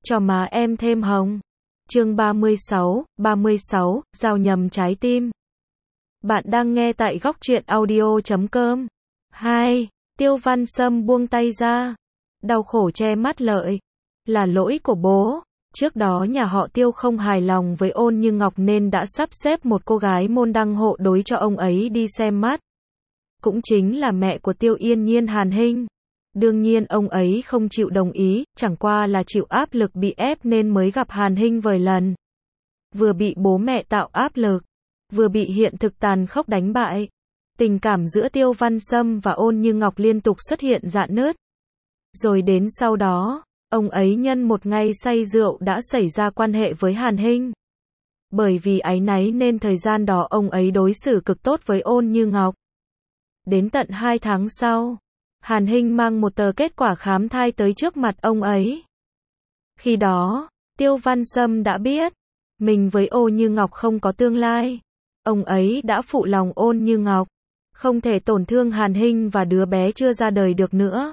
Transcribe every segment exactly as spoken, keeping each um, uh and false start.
cho má em thêm hồng. Chương ba mươi sáu, ba mươi sáu, giao nhầm trái tim. Bạn đang nghe tại góc truyện audio chấm com. hai. Tiêu Văn Sâm buông tay ra. Đau khổ che mắt lợi. Là lỗi của bố. Trước đó nhà họ Tiêu không hài lòng với Ôn Như Ngọc nên đã sắp xếp một cô gái môn đăng hộ đối cho ông ấy đi xem mắt. Cũng chính là mẹ của Tiêu Yên Nhiên, Hàn Hinh. Đương nhiên ông ấy không chịu đồng ý, chẳng qua là chịu áp lực bị ép nên mới gặp Hàn Hinh vài lần. Vừa bị bố mẹ tạo áp lực, vừa bị hiện thực tàn khốc đánh bại. Tình cảm giữa Tiêu Văn Sâm và Ôn Như Ngọc liên tục xuất hiện rạn nứt. Rồi đến sau đó, ông ấy nhân một ngày say rượu đã xảy ra quan hệ với Hàn Hinh. Bởi vì áy náy nên thời gian đó ông ấy đối xử cực tốt với Ôn Như Ngọc. Đến tận hai tháng sau, Hàn Hinh mang một tờ kết quả khám thai tới trước mặt ông ấy. Khi đó, Tiêu Văn Sâm đã biết, mình với Ôn Như Ngọc không có tương lai. Ông ấy đã phụ lòng Ôn Như Ngọc, không thể tổn thương Hàn Hinh và đứa bé chưa ra đời được nữa.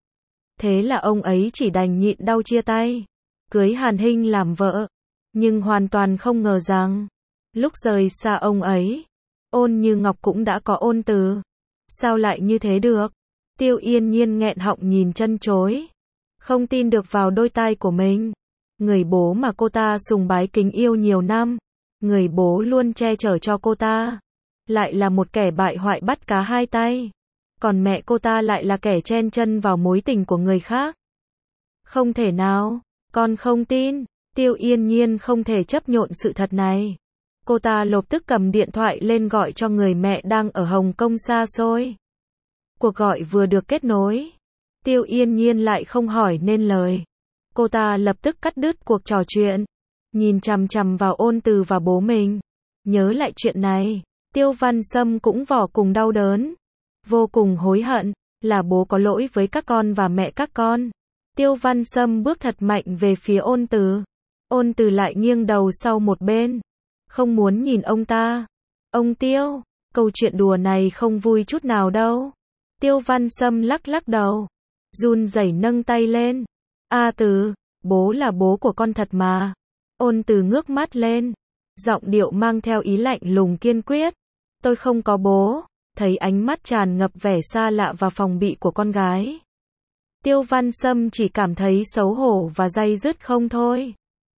Thế là ông ấy chỉ đành nhịn đau chia tay, cưới Hàn Hinh làm vợ. Nhưng hoàn toàn không ngờ rằng, lúc rời xa ông ấy, Ôn Như Ngọc cũng đã có ôn từ. Sao lại như thế được? Tiêu Yên Nhiên nghẹn họng nhìn chân chối, không tin được vào đôi tai của mình. Người bố mà cô ta sùng bái kính yêu nhiều năm, người bố luôn che chở cho cô ta, lại là một kẻ bại hoại bắt cá hai tay. Còn mẹ cô ta lại là kẻ chen chân vào mối tình của người khác. Không thể nào, con không tin. Tiêu Yên Nhiên không thể chấp nhận sự thật này. Cô ta lập tức cầm điện thoại lên gọi cho người mẹ đang ở Hồng Kông xa xôi. Cuộc gọi vừa được kết nối, Tiêu Yên Nhiên lại không hỏi nên lời. Cô ta lập tức cắt đứt cuộc trò chuyện, nhìn chằm chằm vào Ôn Từ và bố mình. Nhớ lại chuyện này, Tiêu Văn Sâm cũng vô cùng đau đớn, vô cùng hối hận, là bố có lỗi với các con và mẹ các con. Tiêu Văn Sâm bước thật mạnh về phía Ôn Từ. Ôn Từ lại nghiêng đầu sau một bên, không muốn nhìn ông ta. Ông Tiêu, câu chuyện đùa này không vui chút nào đâu. Tiêu Văn Sâm lắc lắc đầu, run rẩy nâng tay lên. A Từ, bố là bố của con thật mà. Ôn Từ ngước mắt lên, giọng điệu mang theo ý lạnh lùng kiên quyết. Tôi không có bố. Thấy ánh mắt tràn ngập vẻ xa lạ và phòng bị của con gái, Tiêu Văn Sâm chỉ cảm thấy xấu hổ và day dứt không thôi.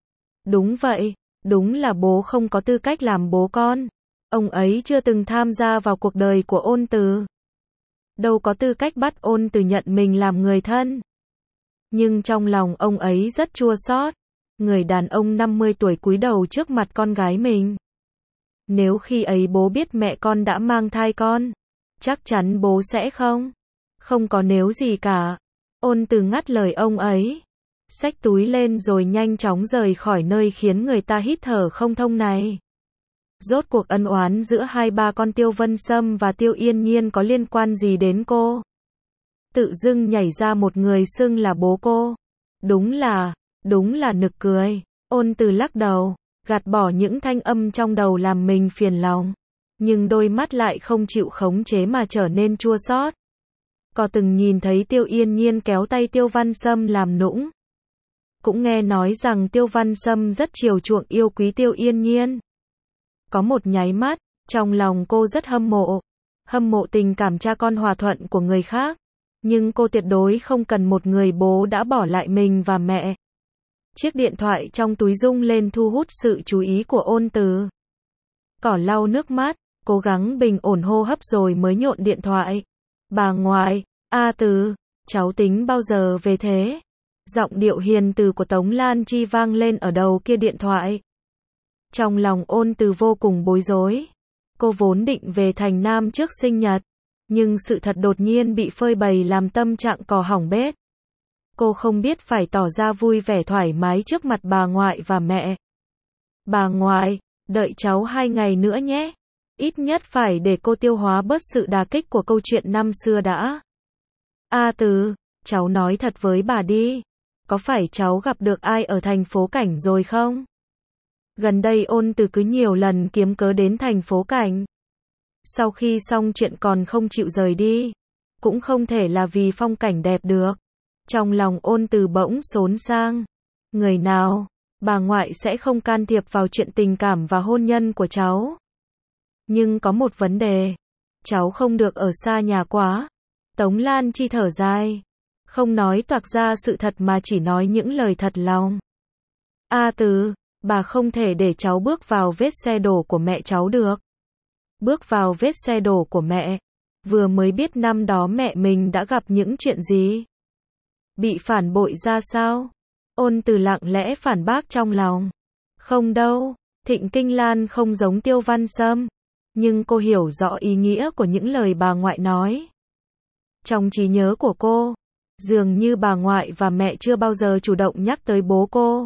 Đúng vậy, đúng là bố không có tư cách làm bố con. Ông ấy chưa từng tham gia vào cuộc đời của Ôn Từ, đâu có tư cách bắt Ôn Từ nhận mình làm người thân. Nhưng trong lòng ông ấy rất chua xót. Người đàn ông năm mươi tuổi cúi đầu trước mặt con gái mình. Nếu khi ấy bố biết mẹ con đã mang thai con, chắc chắn bố sẽ không. Không có nếu gì cả. Ôn Từ ngắt lời ông ấy, xách túi lên rồi nhanh chóng rời khỏi nơi khiến người ta hít thở không thông này. Rốt cuộc ân oán giữa hai ba con Tiêu Văn Sâm và Tiêu Yên Nhiên có liên quan gì đến cô? Tự dưng nhảy ra một người xưng là bố cô. Đúng là, đúng là nực cười. Ôn Từ lắc đầu, gạt bỏ những thanh âm trong đầu làm mình phiền lòng. Nhưng đôi mắt lại không chịu khống chế mà trở nên chua xót. Có từng nhìn thấy Tiêu Yên Nhiên kéo tay Tiêu Văn Sâm làm nũng. Cũng nghe nói rằng Tiêu Văn Sâm rất chiều chuộng yêu quý Tiêu Yên Nhiên. Có một nháy mắt, trong lòng cô rất hâm mộ. Hâm mộ tình cảm cha con hòa thuận của người khác. Nhưng cô tuyệt đối không cần một người bố đã bỏ lại mình và mẹ. Chiếc điện thoại trong túi rung lên thu hút sự chú ý của Ôn Từ. Cỏ lau nước mắt, cố gắng bình ổn hô hấp rồi mới nhộn điện thoại. Bà ngoại, A Từ, cháu tính bao giờ về thế? Giọng điệu hiền từ của Tống Lan Chi vang lên ở đầu kia điện thoại. Trong lòng Ôn Từ vô cùng bối rối. Cô vốn định về thành Nam trước sinh nhật, nhưng sự thật đột nhiên bị phơi bày làm tâm trạng cò hỏng bét. Cô không biết phải tỏ ra vui vẻ thoải mái trước mặt bà ngoại và mẹ. Bà ngoại, đợi cháu hai ngày nữa nhé. Ít nhất phải để cô tiêu hóa bớt sự đả kích của câu chuyện năm xưa đã. A Từ, cháu nói thật với bà đi. Có phải cháu gặp được ai ở thành phố Cảnh rồi không? Gần đây Ôn Từ cứ nhiều lần kiếm cớ đến thành phố Cảnh. Sau khi xong chuyện còn không chịu rời đi. Cũng không thể là vì phong cảnh đẹp được. Trong lòng Ôn Từ bỗng xốn sang. Người nào? Bà ngoại sẽ không can thiệp vào chuyện tình cảm và hôn nhân của cháu. Nhưng có một vấn đề. Cháu không được ở xa nhà quá. Tống Lan Chi thở dài. Không nói toạc ra sự thật mà chỉ nói những lời thật lòng. A Từ, bà không thể để cháu bước vào vết xe đổ của mẹ cháu được. Bước vào vết xe đổ của mẹ. Vừa mới biết năm đó mẹ mình đã gặp những chuyện gì. Bị phản bội ra sao? Ôn Từ lặng lẽ phản bác trong lòng. Không đâu, Thịnh Kinh Lan không giống Tiêu Văn Sâm. Nhưng cô hiểu rõ ý nghĩa của những lời bà ngoại nói. Trong trí nhớ của cô, dường như bà ngoại và mẹ chưa bao giờ chủ động nhắc tới bố cô.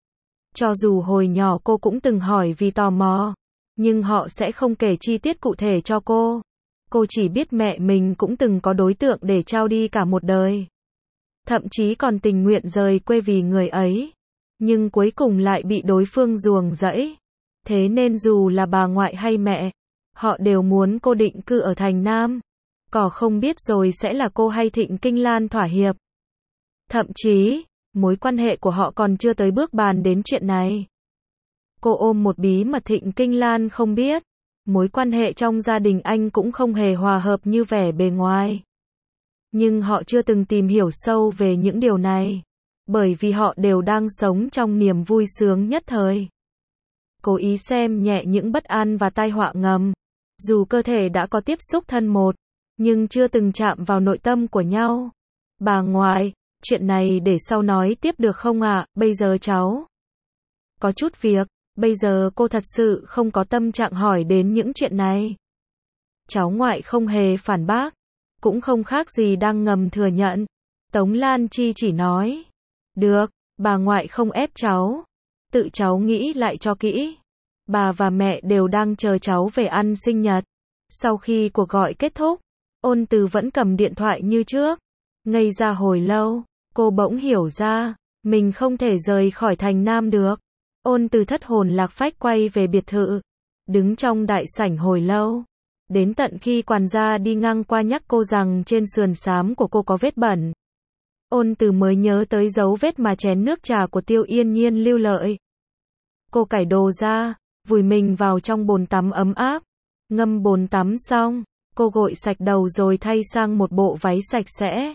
Cho dù hồi nhỏ cô cũng từng hỏi vì tò mò, nhưng họ sẽ không kể chi tiết cụ thể cho cô. Cô chỉ biết mẹ mình cũng từng có đối tượng để trao đi cả một đời. Thậm chí còn tình nguyện rời quê vì người ấy. Nhưng cuối cùng lại bị đối phương ruồng rẫy. Thế nên dù là bà ngoại hay mẹ, họ đều muốn cô định cư ở thành Nam. Có không biết rồi sẽ là cô hay Thịnh Kinh Lan thỏa hiệp. Thậm chí, mối quan hệ của họ còn chưa tới bước bàn đến chuyện này. Cô ôm một bí mật Thịnh Kinh Lan không biết. Mối quan hệ trong gia đình anh cũng không hề hòa hợp như vẻ bề ngoài. Nhưng họ chưa từng tìm hiểu sâu về những điều này. Bởi vì họ đều đang sống trong niềm vui sướng nhất thời. Cố ý xem nhẹ những bất an và tai họa ngầm. Dù cơ thể đã có tiếp xúc thân một, nhưng chưa từng chạm vào nội tâm của nhau. Bà ngoại, chuyện này để sau nói tiếp được không ạ? Bây giờ cháu có chút việc. Bây giờ cô thật sự không có tâm trạng hỏi đến những chuyện này. Cháu ngoại không hề phản bác. Cũng không khác gì đang ngầm thừa nhận. Tống Lan Chi chỉ nói. Được, bà ngoại không ép cháu. Tự cháu nghĩ lại cho kỹ. Bà và mẹ đều đang chờ cháu về ăn sinh nhật. Sau khi cuộc gọi kết thúc, Ôn Từ vẫn cầm điện thoại như trước. Ngây ra hồi lâu, cô bỗng hiểu ra, mình không thể rời khỏi thành Nam được. Ôn Từ thất hồn lạc phách quay về biệt thự. Đứng trong đại sảnh hồi lâu. Đến tận khi quản gia đi ngang qua nhắc cô rằng trên sườn xám của cô có vết bẩn. Ôn Từ mới nhớ tới dấu vết mà chén nước trà của Tiêu Yên Nhiên lưu lại. Cô cải đồ ra, vùi mình vào trong bồn tắm ấm áp. Ngâm bồn tắm xong, cô gội sạch đầu rồi thay sang một bộ váy sạch sẽ.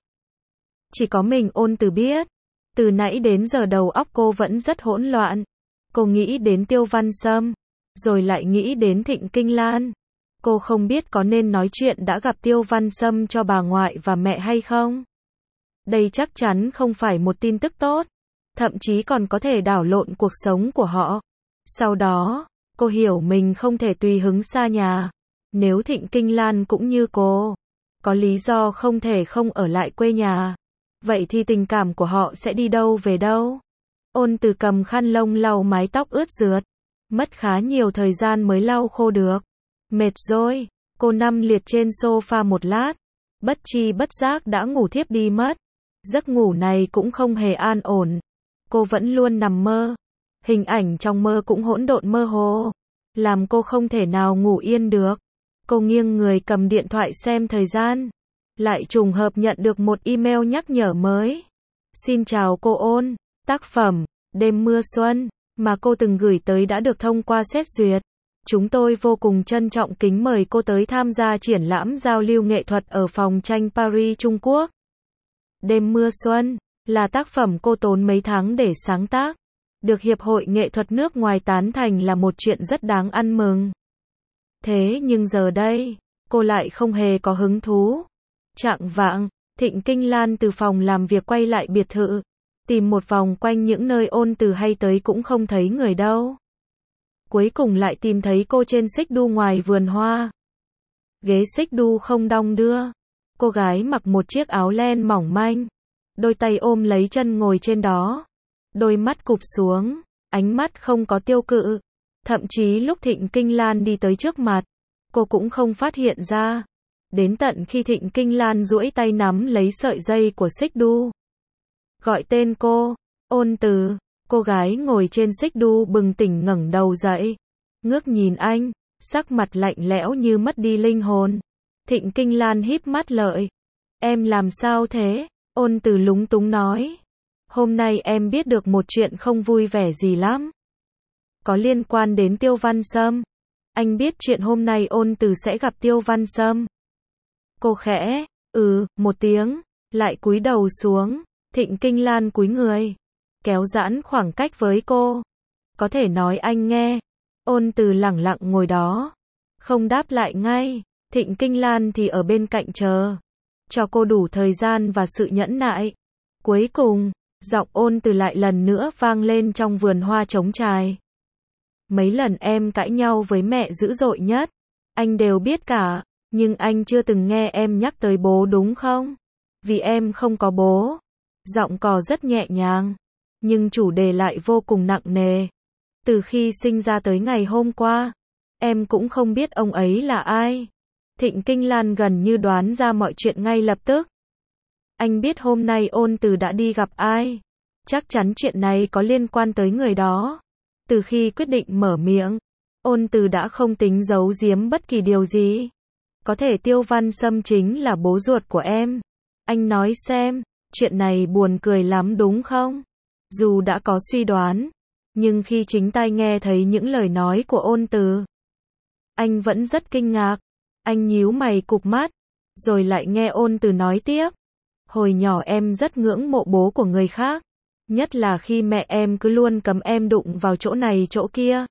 Chỉ có mình Ôn Từ biết. Từ nãy đến giờ đầu óc cô vẫn rất hỗn loạn. Cô nghĩ đến Tiêu Văn Sâm, rồi lại nghĩ đến Thịnh Kinh Lan. Cô không biết có nên nói chuyện đã gặp Tiêu Văn Sâm cho bà ngoại và mẹ hay không. Đây chắc chắn không phải một tin tức tốt, thậm chí còn có thể đảo lộn cuộc sống của họ. Sau đó, cô hiểu mình không thể tùy hứng xa nhà. Nếu Thịnh Kinh Lan cũng như cô, có lý do không thể không ở lại quê nhà, vậy thì tình cảm của họ sẽ đi đâu về đâu. Ôn Từ cầm khăn lông lau mái tóc ướt rượt, mất khá nhiều thời gian mới lau khô được. Mệt rồi, cô nằm liệt trên sofa một lát, bất tri bất giác đã ngủ thiếp đi mất. Giấc ngủ này cũng không hề an ổn. Cô vẫn luôn nằm mơ. Hình ảnh trong mơ cũng hỗn độn mơ hồ, làm cô không thể nào ngủ yên được. Cô nghiêng người cầm điện thoại xem thời gian, lại trùng hợp nhận được một email nhắc nhở mới. Xin chào cô Ôn, tác phẩm Đêm Mưa Xuân mà cô từng gửi tới đã được thông qua xét duyệt. Chúng tôi vô cùng trân trọng kính mời cô tới tham gia triển lãm giao lưu nghệ thuật ở phòng tranh Paris, Trung Quốc. Đêm Mưa Xuân là tác phẩm cô tốn mấy tháng để sáng tác, được Hiệp hội Nghệ thuật nước ngoài tán thành là một chuyện rất đáng ăn mừng. Thế nhưng giờ đây, cô lại không hề có hứng thú. Chạng vạng, Thịnh Kinh Lan từ phòng làm việc quay lại biệt thự, tìm một vòng quanh những nơi Ôn Từ hay tới cũng không thấy người đâu. Cuối cùng lại tìm thấy cô trên xích đu ngoài vườn hoa. Ghế xích đu không đong đưa. Cô gái mặc một chiếc áo len mỏng manh, đôi tay ôm lấy chân ngồi trên đó. Đôi mắt cụp xuống, ánh mắt không có tiêu cự. Thậm chí lúc Thịnh Kinh Lan đi tới trước mặt, cô cũng không phát hiện ra. Đến tận khi Thịnh Kinh Lan duỗi tay nắm lấy sợi dây của xích đu. Gọi tên cô, Ôn Từ. Cô gái ngồi trên xích đu bừng tỉnh ngẩng đầu dậy, ngước nhìn anh, sắc mặt lạnh lẽo như mất đi linh hồn. Thịnh Kinh Lan híp mắt lợi. Em làm sao thế? Ôn Từ lúng túng nói. Hôm nay em biết được một chuyện không vui vẻ gì lắm. Có liên quan đến Tiêu Văn Sâm. Anh biết chuyện hôm nay Ôn Từ sẽ gặp Tiêu Văn Sâm. Cô khẽ, ừ, một tiếng, lại cúi đầu xuống. Thịnh Kinh Lan cúi người, kéo giãn khoảng cách với cô. Có thể nói anh nghe. Ôn Từ lẳng lặng ngồi đó, không đáp lại ngay. Thịnh Kinh Lan thì ở bên cạnh chờ, cho cô đủ thời gian và sự nhẫn nại. Cuối cùng, giọng Ôn Từ lại lần nữa vang lên trong vườn hoa trống trải. Mấy lần em cãi nhau với mẹ dữ dội nhất, anh đều biết cả, nhưng anh chưa từng nghe em nhắc tới bố đúng không? Vì em không có bố. Giọng cò rất nhẹ nhàng, nhưng chủ đề lại vô cùng nặng nề. Từ khi sinh ra tới ngày hôm qua, em cũng không biết ông ấy là ai. Thịnh Kinh Lan gần như đoán ra mọi chuyện ngay lập tức. Anh biết hôm nay Ôn Từ đã đi gặp ai. Chắc chắn chuyện này có liên quan tới người đó. Từ khi quyết định mở miệng, Ôn Từ đã không tính giấu giếm bất kỳ điều gì. Có thể Tiêu Văn Sâm chính là bố ruột của em. Anh nói xem, chuyện này buồn cười lắm đúng không? Dù đã có suy đoán, nhưng khi chính tai nghe thấy những lời nói của Ôn Từ, anh vẫn rất kinh ngạc. Anh nhíu mày cụp mắt, rồi lại nghe Ôn Từ nói tiếp. Hồi nhỏ em rất ngưỡng mộ bố của người khác, nhất là khi mẹ em cứ luôn cấm em đụng vào chỗ này chỗ kia.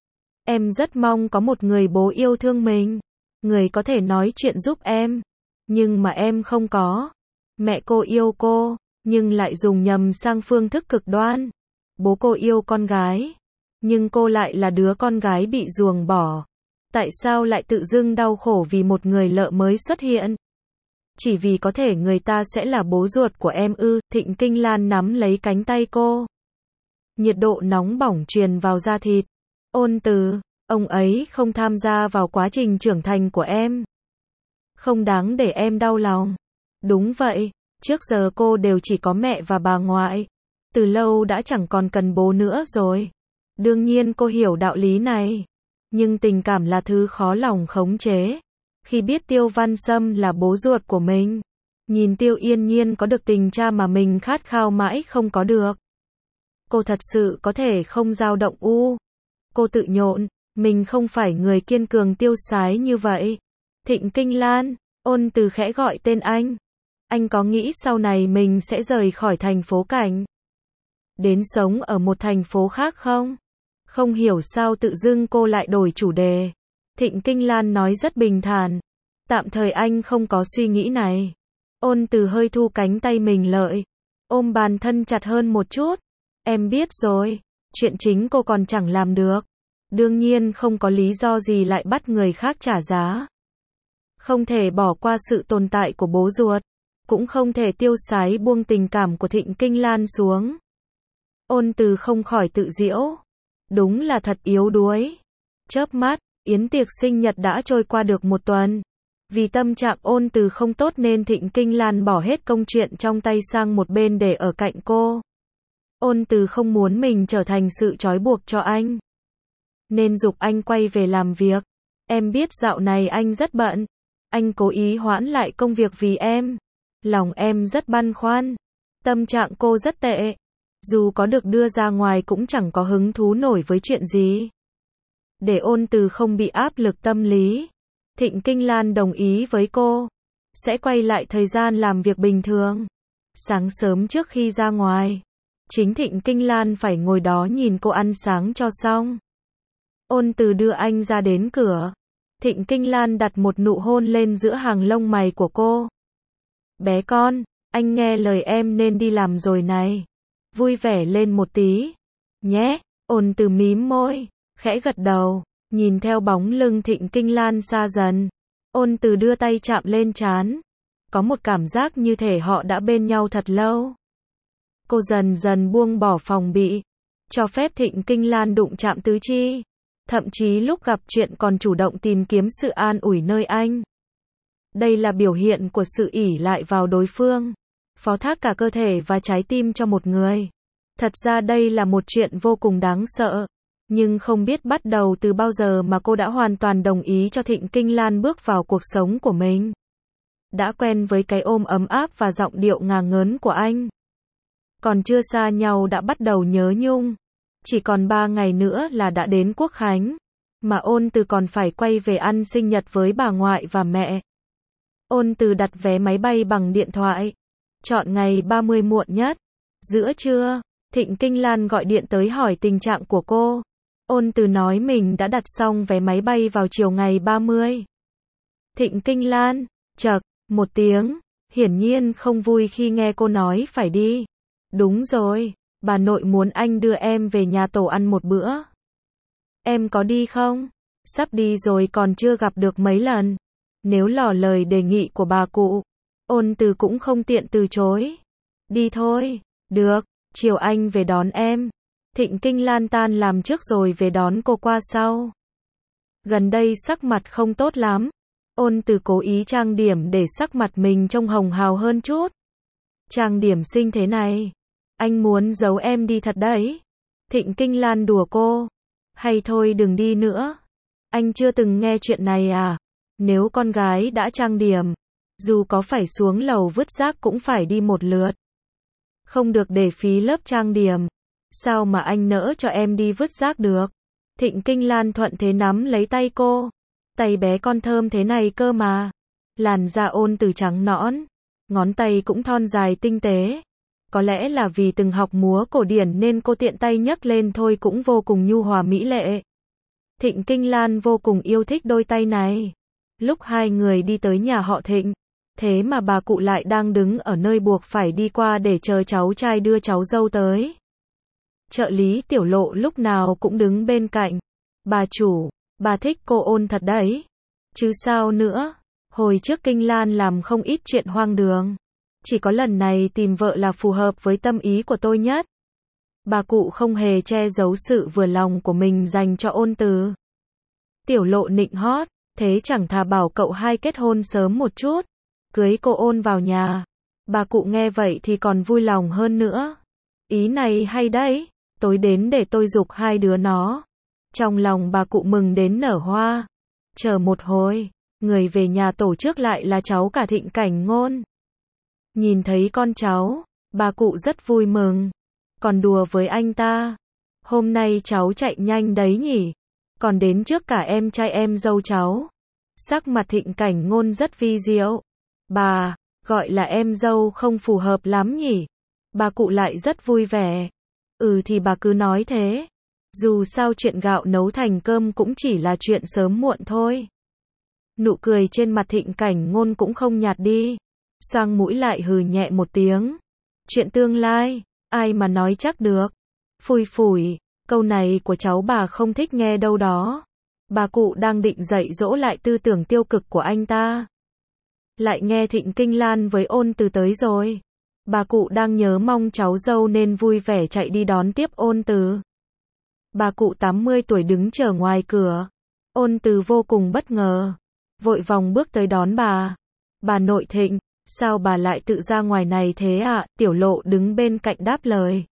Em rất mong có một người bố yêu thương mình, người có thể nói chuyện giúp em, nhưng mà em không có. Mẹ cô yêu cô, nhưng lại dùng nhầm sang phương thức cực đoan. Bố cô yêu con gái, nhưng cô lại là đứa con gái bị ruồng bỏ. Tại sao lại tự dưng đau khổ vì một người lợ mới xuất hiện? Chỉ vì có thể người ta sẽ là bố ruột của em ư? Thịnh Kinh Lan nắm lấy cánh tay cô. Nhiệt độ nóng bỏng truyền vào da thịt. Ôn Từ, ông ấy không tham gia vào quá trình trưởng thành của em. Không đáng để em đau lòng. Đúng vậy, trước giờ cô đều chỉ có mẹ và bà ngoại. Từ lâu đã chẳng còn cần bố nữa rồi. Đương nhiên cô hiểu đạo lý này. Nhưng tình cảm là thứ khó lòng khống chế. Khi biết Tiêu Văn Sâm là bố ruột của mình, nhìn Tiêu Yên Nhiên có được tình cha mà mình khát khao mãi không có được, cô thật sự có thể không dao động u. Cô tự nhộn, mình không phải người kiên cường tiêu sái như vậy. Thịnh Kinh Lan, Ôn Từ khẽ gọi tên anh. Anh có nghĩ sau này mình sẽ rời khỏi thành phố Cảnh, đến sống ở một thành phố khác không? Không hiểu sao tự dưng cô lại đổi chủ đề. Thịnh Kinh Lan nói rất bình thản. Tạm thời anh không có suy nghĩ này. Ôn Từ hơi thu cánh tay mình lợi, ôm bàn thân chặt hơn một chút. Em biết rồi, chuyện chính cô còn chẳng làm được. Đương nhiên không có lý do gì lại bắt người khác trả giá. Không thể bỏ qua sự tồn tại của bố ruột, cũng không thể tiêu sái buông tình cảm của Thịnh Kinh Lan xuống. Ôn Từ không khỏi tự giễu. Đúng là thật yếu đuối. Chớp mắt, yến tiệc sinh nhật đã trôi qua được một tuần. Vì tâm trạng Ôn Từ không tốt nên Thịnh Kinh Lan bỏ hết công chuyện trong tay sang một bên để ở cạnh cô. Ôn Từ không muốn mình trở thành sự trói buộc cho anh, nên giục anh quay về làm việc. Em biết dạo này anh rất bận. Anh cố ý hoãn lại công việc vì em. Lòng em rất băn khoăn. Tâm trạng cô rất tệ. Dù có được đưa ra ngoài cũng chẳng có hứng thú nổi với chuyện gì. Để Ôn Từ không bị áp lực tâm lý, Thịnh Kinh Lan đồng ý với cô. Sẽ quay lại thời gian làm việc bình thường. Sáng sớm trước khi ra ngoài, chính Thịnh Kinh Lan phải ngồi đó nhìn cô ăn sáng cho xong. Ôn Từ đưa anh ra đến cửa. Thịnh Kinh Lan đặt một nụ hôn lên giữa hàng lông mày của cô. Bé con, anh nghe lời em nên đi làm rồi này. Vui vẻ lên một tí nhé. Ôn Từ mím môi, khẽ gật đầu, nhìn theo bóng lưng Thịnh Kinh Lan xa dần. Ôn Từ đưa tay chạm lên trán. Có một cảm giác như thể họ đã bên nhau thật lâu. Cô dần dần buông bỏ phòng bị, cho phép Thịnh Kinh Lan đụng chạm tứ chi. Thậm chí lúc gặp chuyện còn chủ động tìm kiếm sự an ủi nơi anh. Đây là biểu hiện của sự ỷ lại vào đối phương, phó thác cả cơ thể và trái tim cho một người. Thật ra đây là một chuyện vô cùng đáng sợ. Nhưng không biết bắt đầu từ bao giờ mà cô đã hoàn toàn đồng ý cho Thịnh Kinh Lan bước vào cuộc sống của mình. Đã quen với cái ôm ấm áp và giọng điệu ngả ngớn của anh. Còn chưa xa nhau đã bắt đầu nhớ nhung. Chỉ còn ba ngày nữa là đã đến Quốc Khánh. Mà Ôn Từ còn phải quay về ăn sinh nhật với bà ngoại và mẹ. Ôn Từ đặt vé máy bay bằng điện thoại. Chọn ngày ba mươi muộn nhất. Giữa trưa, Thịnh Kinh Lan gọi điện tới hỏi tình trạng của cô. Ôn Từ nói mình đã đặt xong vé máy bay vào chiều ngày ba mươi. Thịnh Kinh Lan, chậc, một tiếng, hiển nhiên không vui khi nghe cô nói phải đi. Đúng rồi, bà nội muốn anh đưa em về nhà tổ ăn một bữa. Em có đi không? Sắp đi rồi còn chưa gặp được mấy lần. Nếu lỏ lời đề nghị của bà cụ, Ôn Từ cũng không tiện từ chối. Đi thôi, được, chiều anh về đón em. Thịnh Kinh Lan tan làm trước rồi về đón cô qua sau. Gần đây sắc mặt không tốt lắm. Ôn Từ cố ý trang điểm để sắc mặt mình trông hồng hào hơn chút. Trang điểm xinh thế này, anh muốn giấu em đi thật đấy. Thịnh Kinh Lan đùa cô. Hay thôi đừng đi nữa. Anh chưa từng nghe chuyện này à? Nếu con gái đã trang điểm, dù có phải xuống lầu vứt rác cũng phải đi một lượt. Không được để phí lớp trang điểm. Sao mà anh nỡ cho em đi vứt rác được? Thịnh Kinh Lan thuận thế nắm lấy tay cô. Tay bé con thơm thế này cơ mà. Làn da Ôn Từ trắng nõn. Ngón tay cũng thon dài tinh tế. Có lẽ là vì từng học múa cổ điển nên cô tiện tay nhấc lên thôi cũng vô cùng nhu hòa mỹ lệ. Thịnh Kinh Lan vô cùng yêu thích đôi tay này. Lúc hai người đi tới nhà họ Thịnh, thế mà bà cụ lại đang đứng ở nơi buộc phải đi qua để chờ cháu trai đưa cháu dâu tới. Trợ lý Tiểu Lộ lúc nào cũng đứng bên cạnh. Bà chủ, bà thích cô Ôn thật đấy. Chứ sao nữa, hồi trước Kinh Lan làm không ít chuyện hoang đường. Chỉ có lần này tìm vợ là phù hợp với tâm ý của tôi nhất. Bà cụ không hề che giấu sự vừa lòng của mình dành cho Ôn Từ. Tiểu Lộ nịnh hót, thế chẳng thà bảo cậu hai kết hôn sớm một chút, cưới cô Ôn vào nhà. Bà cụ nghe vậy thì còn vui lòng hơn nữa. Ý này hay đấy, tối đến để tôi giục hai đứa nó. Trong lòng bà cụ mừng đến nở hoa. Chờ một hồi, người về nhà tổ trước lại là cháu cả Thịnh Cảnh Ngôn. Nhìn thấy con cháu, bà cụ rất vui mừng. Còn đùa với anh ta. Hôm nay cháu chạy nhanh đấy nhỉ. Còn đến trước cả em trai em dâu cháu. Sắc mặt Thịnh Cảnh Ngôn rất vi diệu. Bà, gọi là em dâu không phù hợp lắm nhỉ. Bà cụ lại rất vui vẻ. Ừ thì bà cứ nói thế. Dù sao chuyện gạo nấu thành cơm cũng chỉ là chuyện sớm muộn thôi. Nụ cười trên mặt Thịnh Cảnh Ngôn cũng không nhạt đi. Xoang mũi lại hừ nhẹ một tiếng. Chuyện tương lai, ai mà nói chắc được. Phủi phủi, câu này của cháu bà không thích nghe đâu đó. Bà cụ đang định dạy dỗ lại tư tưởng tiêu cực của anh ta. Lại nghe Thịnh Kinh Lan với Ôn Từ tới rồi. Bà cụ đang nhớ mong cháu dâu nên vui vẻ chạy đi đón tiếp Ôn Từ. Bà cụ tám mươi tuổi đứng chờ ngoài cửa. Ôn Từ vô cùng bất ngờ. Vội vòng bước tới đón bà. Bà nội Thịnh, sao bà lại tự ra ngoài này thế ạ? À? Tiểu Lộ đứng bên cạnh đáp lời.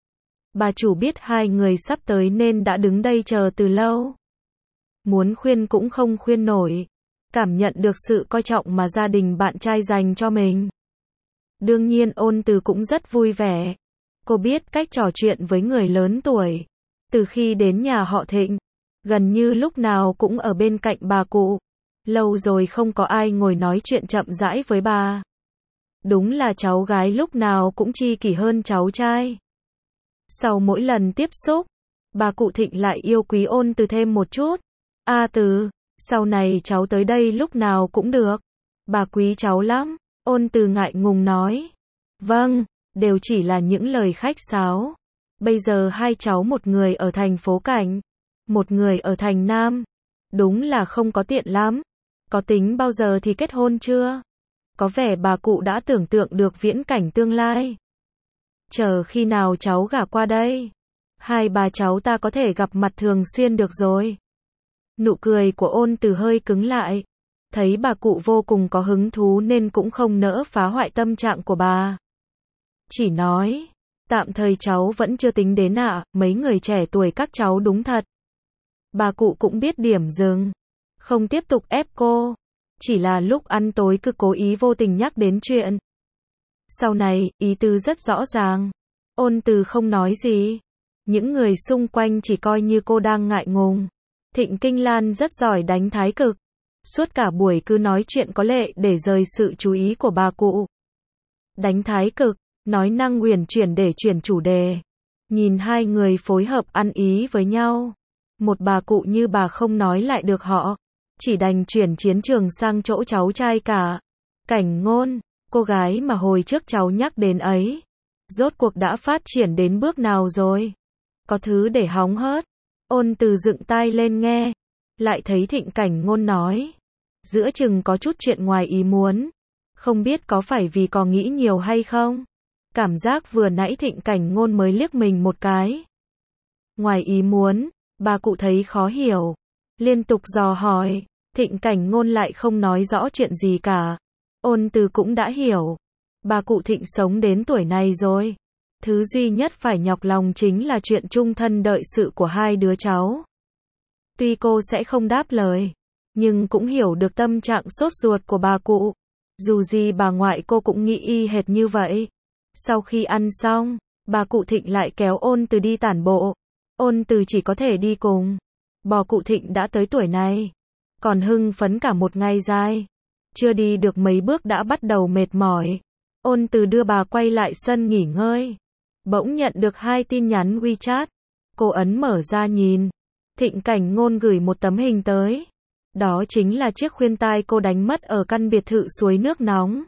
Bà chủ biết hai người sắp tới nên đã đứng đây chờ từ lâu. Muốn khuyên cũng không khuyên nổi. Cảm nhận được sự coi trọng mà gia đình bạn trai dành cho mình. Đương nhiên Ôn Từ cũng rất vui vẻ. Cô biết cách trò chuyện với người lớn tuổi. Từ khi đến nhà họ Thịnh, gần như lúc nào cũng ở bên cạnh bà cụ. Lâu rồi không có ai ngồi nói chuyện chậm rãi với bà. Đúng là cháu gái lúc nào cũng chi kỷ hơn cháu trai. Sau mỗi lần tiếp xúc, bà cụ Thịnh lại yêu quý Ôn Từ thêm một chút. A Từ, sau này cháu tới đây lúc nào cũng được. Bà quý cháu lắm. Ôn Từ ngại ngùng nói. Vâng, đều chỉ là những lời khách sáo. Bây giờ hai cháu một người ở thành phố Cảnh, một người ở thành Nam. Đúng là không có tiện lắm. Có tính bao giờ thì kết hôn chưa? Có vẻ bà cụ đã tưởng tượng được viễn cảnh tương lai. Chờ khi nào cháu gả qua đây, hai bà cháu ta có thể gặp mặt thường xuyên được rồi. Nụ cười của Ôn Từ hơi cứng lại. Thấy bà cụ vô cùng có hứng thú nên cũng không nỡ phá hoại tâm trạng của bà. Chỉ nói, tạm thời cháu vẫn chưa tính đến ạ, à, mấy người trẻ tuổi các cháu đúng thật. Bà cụ cũng biết điểm dừng. Không tiếp tục ép cô. Chỉ là lúc ăn tối cứ cố ý vô tình nhắc đến chuyện. Sau này, ý tứ rất rõ ràng. Ôn Từ không nói gì. Những người xung quanh chỉ coi như cô đang ngại ngùng. Thịnh Kinh Lan rất giỏi đánh thái cực. Suốt cả buổi cứ nói chuyện có lệ để rời sự chú ý của bà cụ. Đánh thái cực, nói năng uyển chuyển để chuyển chủ đề. Nhìn hai người phối hợp ăn ý với nhau. Một bà cụ như bà không nói lại được họ. Chỉ đành chuyển chiến trường sang chỗ cháu trai cả. Cảnh Ngôn, cô gái mà hồi trước cháu nhắc đến ấy. Rốt cuộc đã phát triển đến bước nào rồi? Có thứ để hóng hớt. Ôn Từ dựng tai lên nghe. Lại thấy Thịnh Cảnh Ngôn nói. Giữa chừng có chút chuyện ngoài ý muốn. Không biết có phải vì có nghĩ nhiều hay không? Cảm giác vừa nãy Thịnh Cảnh Ngôn mới liếc mình một cái. Ngoài ý muốn, bà cụ thấy khó hiểu. Liên tục dò hỏi. Thịnh Cảnh Ngôn lại không nói rõ chuyện gì cả. Ôn Từ cũng đã hiểu. Bà cụ Thịnh sống đến tuổi này rồi. Thứ duy nhất phải nhọc lòng chính là chuyện chung thân đợi sự của hai đứa cháu. Tuy cô sẽ không đáp lời, nhưng cũng hiểu được tâm trạng sốt ruột của bà cụ. Dù gì bà ngoại cô cũng nghĩ y hệt như vậy. Sau khi ăn xong, bà cụ Thịnh lại kéo Ôn Từ đi tản bộ. Ôn Từ chỉ có thể đi cùng. Bò cụ Thịnh đã tới tuổi này, còn hưng phấn cả một ngày dài. Chưa đi được mấy bước đã bắt đầu mệt mỏi. Ôn Từ đưa bà quay lại sân nghỉ ngơi. Bỗng nhận được hai tin nhắn WeChat. Cô ấn mở ra nhìn. Thịnh Cảnh Ngôn gửi một tấm hình tới. Đó chính là chiếc khuyên tai cô đánh mất ở căn biệt thự suối nước nóng.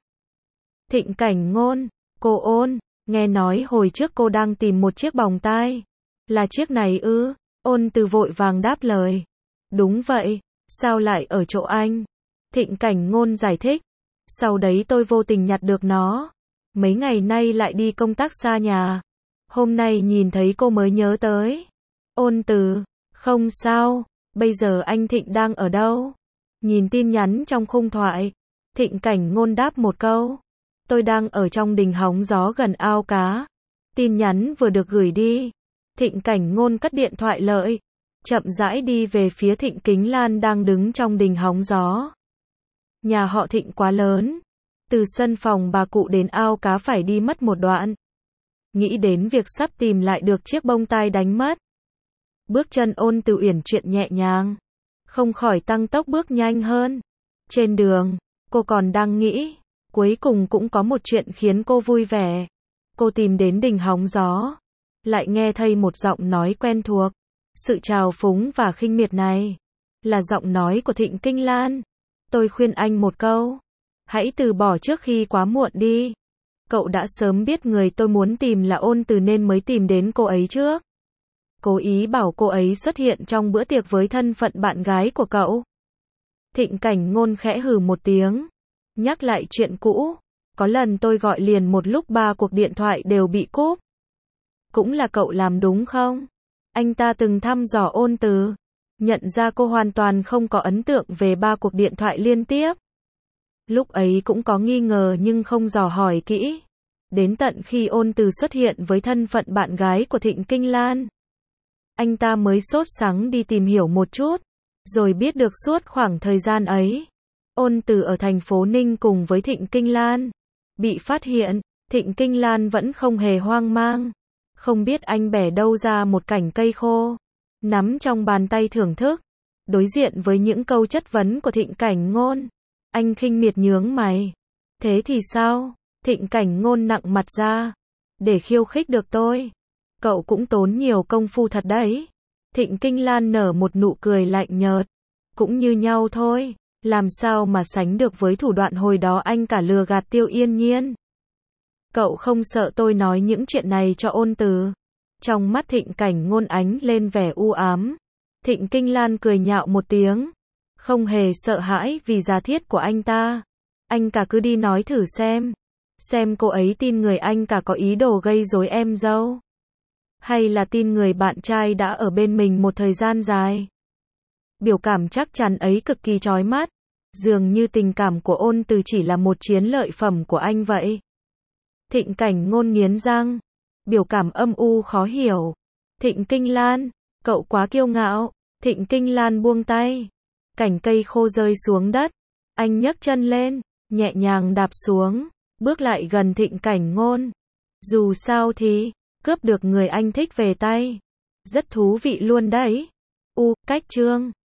Thịnh Cảnh Ngôn, cô Ôn, nghe nói hồi trước cô đang tìm một chiếc bòng tai. Là chiếc này ư? Ôn Từ vội vàng đáp lời. Đúng vậy, sao lại ở chỗ anh? Thịnh Cảnh Ngôn giải thích. Sau đấy tôi vô tình nhặt được nó. Mấy ngày nay lại đi công tác xa nhà. Hôm nay nhìn thấy cô mới nhớ tới. Ôn Từ, không sao, bây giờ anh Thịnh đang ở đâu? Nhìn tin nhắn trong khung thoại, Thịnh Cảnh Ngôn đáp một câu. Tôi đang ở trong đình hóng gió gần ao cá. Tin nhắn vừa được gửi đi. Thịnh Cảnh Ngôn cất điện thoại lợi. Chậm rãi đi về phía Thịnh Kính Lan đang đứng trong đình hóng gió. Nhà họ Thịnh quá lớn. Từ sân phòng bà cụ đến ao cá phải đi mất một đoạn. Nghĩ đến việc sắp tìm lại được chiếc bông tai đánh mất. Bước chân Ôn Từ uyển chuyển nhẹ nhàng. Không khỏi tăng tốc bước nhanh hơn. Trên đường, cô còn đang nghĩ. Cuối cùng cũng có một chuyện khiến cô vui vẻ. Cô tìm đến đình hóng gió. Lại nghe thấy một giọng nói quen thuộc. Sự trào phúng và khinh miệt này. Là giọng nói của Thịnh Kinh Lan. Tôi khuyên anh một câu. Hãy từ bỏ trước khi quá muộn đi. Cậu đã sớm biết người tôi muốn tìm là Ôn Từ nên mới tìm đến cô ấy trước. Cố ý bảo cô ấy xuất hiện trong bữa tiệc với thân phận bạn gái của cậu. Thịnh Cảnh Ngôn khẽ hừ một tiếng. Nhắc lại chuyện cũ. Có lần tôi gọi liền một lúc ba cuộc điện thoại đều bị cúp. Cũng là cậu làm đúng không? Anh ta từng thăm dò Ôn Từ. Nhận ra cô hoàn toàn không có ấn tượng về ba cuộc điện thoại liên tiếp. Lúc ấy cũng có nghi ngờ nhưng không dò hỏi kỹ. Đến tận khi Ôn Từ xuất hiện với thân phận bạn gái của Thịnh Kinh Lan. Anh ta mới sốt sắng đi tìm hiểu một chút. Rồi biết được suốt khoảng thời gian ấy. Ôn Từ ở thành phố Ninh cùng với Thịnh Kinh Lan. Bị phát hiện, Thịnh Kinh Lan vẫn không hề hoang mang. Không biết anh bẻ đâu ra một cành cây khô. Nắm trong bàn tay thưởng thức. Đối diện với những câu chất vấn của Thịnh Cảnh Ngôn. Anh khinh miệt nhướng mày. Thế thì sao? Thịnh Cảnh Ngôn nặng mặt ra. Để khiêu khích được tôi. Cậu cũng tốn nhiều công phu thật đấy. Thịnh Kinh Lan nở một nụ cười lạnh nhợt. Cũng như nhau thôi. Làm sao mà sánh được với thủ đoạn hồi đó anh cả lừa gạt Tiêu Yên Nhiên. Cậu không sợ tôi nói những chuyện này cho Ôn Từ. Trong mắt Thịnh Cảnh Ngôn ánh lên vẻ u ám. Thịnh Kinh Lan cười nhạo một tiếng. Không hề sợ hãi vì giả thiết của anh ta. Anh cả cứ đi nói thử xem. Xem cô ấy tin người anh cả có ý đồ gây rối em dâu. Hay là tin người bạn trai đã ở bên mình một thời gian dài. Biểu cảm chắc chắn ấy cực kỳ chói mắt. Dường như tình cảm của Ôn Từ chỉ là một chiến lợi phẩm của anh vậy. Thịnh Cảnh Ngôn nghiến răng. Biểu cảm âm u khó hiểu. Thịnh Kinh Lan, cậu quá kiêu ngạo. Thịnh Kinh Lan buông tay. Cành cây khô rơi xuống đất. Anh nhấc chân lên, nhẹ nhàng đạp xuống. Bước lại gần Thịnh Cảnh Ngôn. Dù sao thì, Cướp được người anh thích về tay. Rất thú vị luôn đấy. U, cách chương.